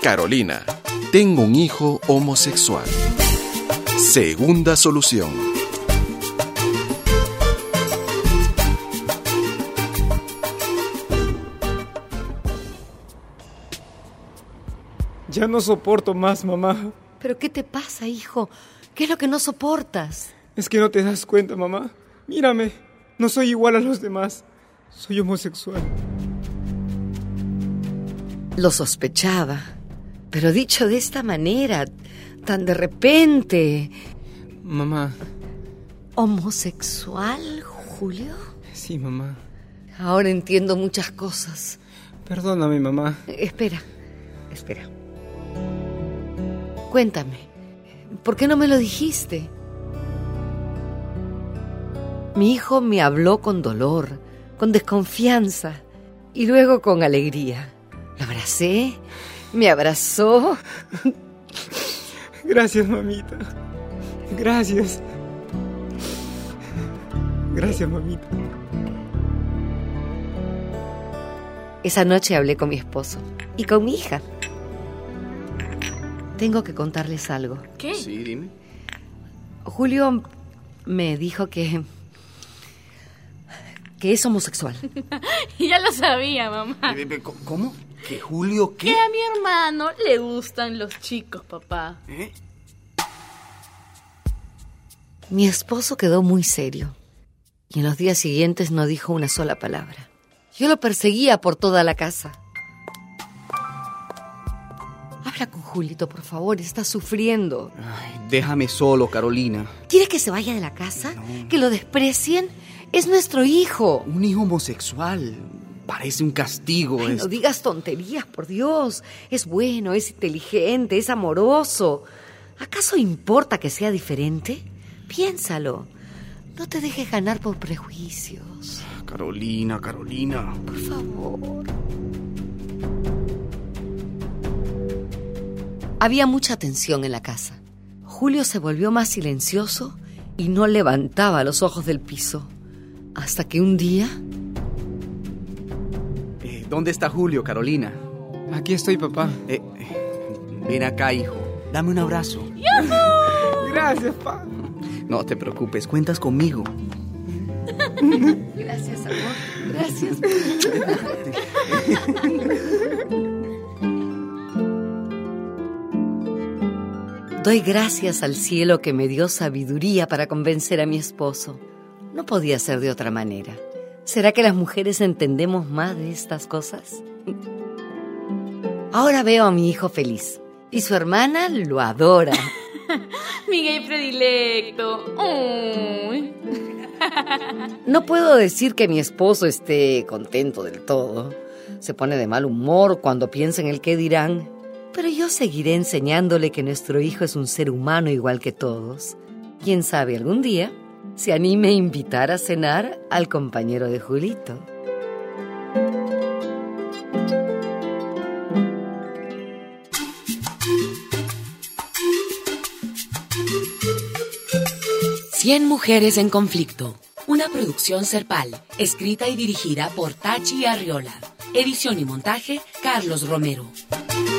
Carolina, tengo un hijo homosexual. Segunda solución. Ya no soporto más, mamá. ¿Pero qué te pasa, hijo? ¿Qué es lo que no soportas? Es que no te das cuenta, mamá. Mírame, no soy igual a los demás. Soy homosexual. Lo sospechaba, pero dicho de esta manera, tan de repente. Mamá. ¿Homosexual, Julio? Sí, mamá. Ahora entiendo muchas cosas. Perdóname, mamá. Espera. Cuéntame, ¿por qué no me lo dijiste? Mi hijo me habló con dolor, con desconfianza y luego con alegría. Lo abracé, me abrazó. Gracias, mamita. Gracias. Gracias, mamita. Esa noche hablé con mi esposo y con mi hija. Tengo que contarles algo. ¿Qué? Sí, dime. Julio me dijo que es homosexual. Ya lo sabía, mamá. ¿Cómo? ¿Que Julio qué? Que a mi hermano le gustan los chicos, papá. ¿Eh? Mi esposo quedó muy serio y en los días siguientes no dijo una sola palabra. Yo lo perseguía por toda la casa. Habla con Julito, por favor, está sufriendo. Ay, déjame solo, Carolina. ¿Quiere que se vaya de la casa? No. ¿Que lo desprecien? Es nuestro hijo. Un hijo homosexual. Parece un castigo. Ay, no digas tonterías, por Dios. Es bueno, es inteligente, es amoroso. ¿Acaso importa que sea diferente? Piénsalo. No te dejes ganar por prejuicios. Carolina. Por favor. Había mucha tensión en la casa. Julio se volvió más silencioso y no levantaba los ojos del piso. Hasta que un día... ¿Dónde está Julio, Carolina? Aquí estoy, papá. Ven acá, hijo. Dame un abrazo. ¡Yujú! Gracias, papá. No te preocupes, cuentas conmigo. Gracias, amor. Gracias. Doy gracias al cielo que me dio sabiduría para convencer a mi esposo. No podía ser de otra manera. ¿Será que las mujeres entendemos más de estas cosas? Ahora veo a mi hijo feliz y su hermana lo adora. Mi gay predilecto. Uy. No puedo decir que mi esposo esté contento del todo. Se pone de mal humor cuando piensa en el qué dirán. Pero yo seguiré enseñándole que nuestro hijo es un ser humano igual que todos. Quién sabe, algún día se anime a invitar a cenar al compañero de Julito. Cien mujeres en conflicto. Una producción Serpal, escrita y dirigida por Tachi Arriola. Edición y montaje, Carlos Romero.